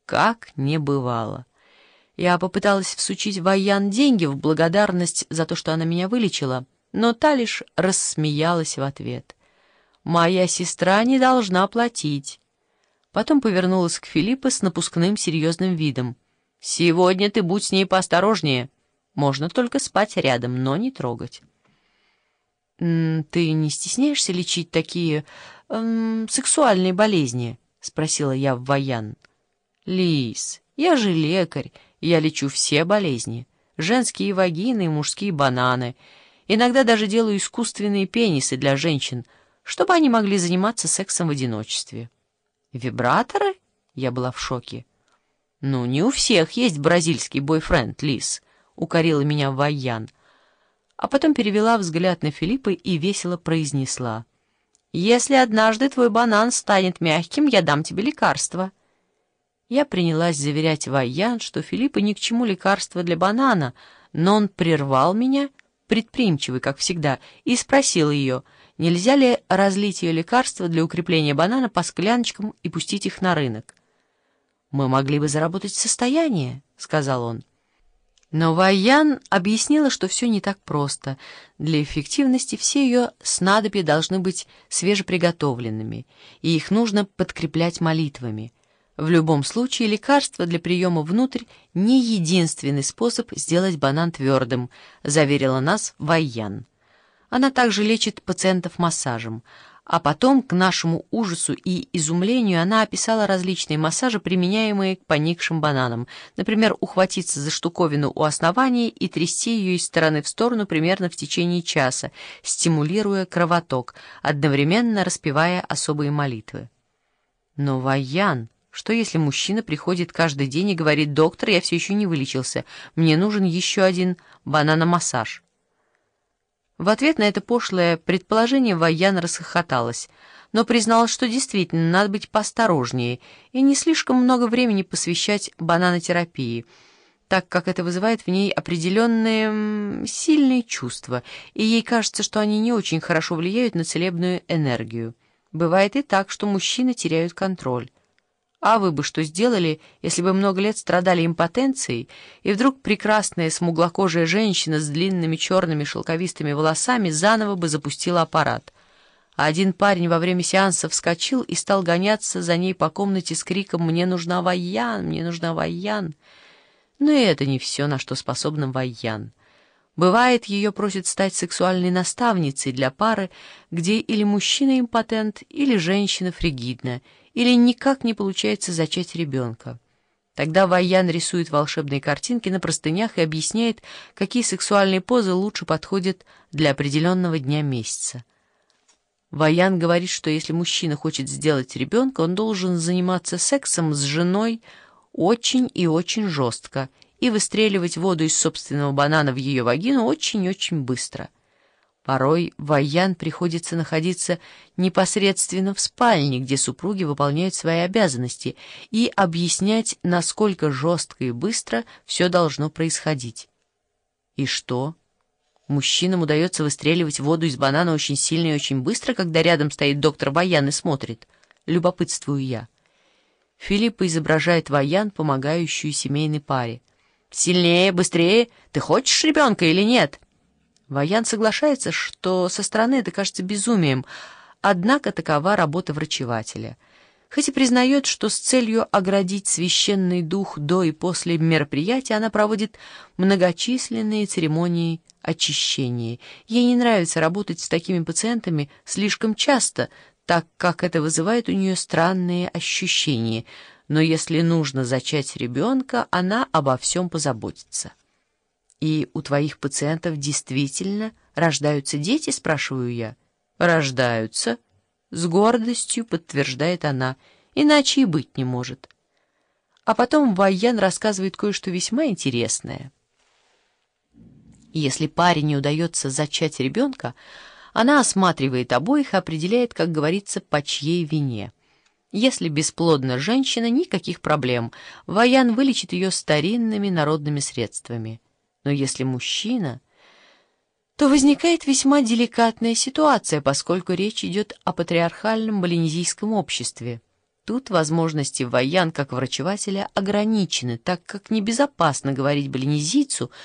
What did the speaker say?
как не бывало. Я попыталась всучить Вайян деньги в благодарность за то, что она меня вылечила, но та лишь рассмеялась в ответ. «Моя сестра не должна платить». Потом повернулась к Филиппу с напускным серьезным видом. «Сегодня ты будь с ней поосторожнее. Можно только спать рядом, но не трогать». «Ты не стесняешься лечить такие сексуальные болезни?» — спросила я в Вайян. «Лис, я же лекарь, я лечу все болезни. Женские вагины и мужские бананы. Иногда даже делаю искусственные пенисы для женщин, чтобы они могли заниматься сексом в одиночестве». «Вибраторы?» — я была в шоке. «Ну, не у всех есть бразильский бойфренд, Лис», — укорила меня Вайян. А потом перевела взгляд на Филиппа и весело произнесла: «Если однажды твой банан станет мягким, я дам тебе лекарство». Я принялась заверять Вайян, что Филиппу ни к чему лекарство для банана, но он прервал меня, предприимчивый, как всегда, и спросил ее, нельзя ли разлить ее лекарство для укрепления банана по скляночкам и пустить их на рынок. «Мы могли бы заработать состояние», — сказал он. Но Вайян объяснила, что все не так просто. Для эффективности все ее снадобья должны быть свежеприготовленными, и их нужно подкреплять молитвами. В любом случае, лекарство для приема внутрь не единственный способ сделать банан твердым, заверила нас Вайян. Она также лечит пациентов массажем. А потом, к нашему ужасу и изумлению, она описала различные массажи, применяемые к поникшим бананам. Например, ухватиться за штуковину у основания и трясти ее из стороны в сторону примерно в течение часа, стимулируя кровоток, одновременно распевая особые молитвы. Но, Вайян, что если мужчина приходит каждый день и говорит: «Доктор, я все еще не вылечился, мне нужен еще один бананомассаж»? В ответ на это пошлое предположение Вайян расхохоталась, но призналась, что действительно надо быть поосторожнее и не слишком много времени посвящать бананотерапии, так как это вызывает в ней определенные сильные чувства, и ей кажется, что они не очень хорошо влияют на целебную энергию. Бывает и так, что мужчины теряют контроль. А вы бы что сделали, если бы много лет страдали импотенцией, и вдруг прекрасная смуглокожая женщина с длинными черными шелковистыми волосами заново бы запустила аппарат? А один парень во время сеанса вскочил и стал гоняться за ней по комнате с криком «Мне нужна Вайян! Мне нужна Вайян!». Но и это не все, на что способна Вайян. Бывает, ее просят стать сексуальной наставницей для пары, где или мужчина импотент, или женщина фригидна, или никак не получается зачать ребенка. Тогда Вайян рисует волшебные картинки на простынях и объясняет, какие сексуальные позы лучше подходят для определенного дня месяца. Вайян говорит, что если мужчина хочет сделать ребенка, он должен заниматься сексом с женой очень и очень жестко и выстреливать воду из собственного банана в ее вагину очень-очень быстро. Порой Вайян приходится находиться непосредственно в спальне, где супруги выполняют свои обязанности, и объяснять, насколько жестко и быстро все должно происходить. И что? Мужчинам удается выстреливать воду из банана очень сильно и очень быстро, когда рядом стоит доктор Вайян и смотрит? Любопытствую я. Филиппа изображает Вайян, помогающую семейной паре. «Сильнее, быстрее! Ты хочешь ребенка или нет?» Вайян соглашается, что со стороны это кажется безумием, однако такова работа врачевателя. Хоть и признает, что с целью оградить священный дух до и после мероприятия она проводит многочисленные церемонии очищения. Ей не нравится работать с такими пациентами слишком часто, так как это вызывает у нее странные ощущения, но если нужно зачать ребенка, она обо всем позаботится. «И у твоих пациентов действительно рождаются дети?» — спрашиваю я. «Рождаются», — с гордостью подтверждает она, иначе и быть не может. А потом Вайян рассказывает кое-что весьма интересное. Если паре не удается зачать ребенка, она осматривает обоих и определяет, как говорится, по чьей вине. Если бесплодна женщина, никаких проблем, Вайян вылечит ее старинными народными средствами. Но если мужчина, то возникает весьма деликатная ситуация, поскольку речь идет о патриархальном полинезийском обществе. Тут возможности Ваян как врачевателя ограничены, так как небезопасно говорить балинезийцу,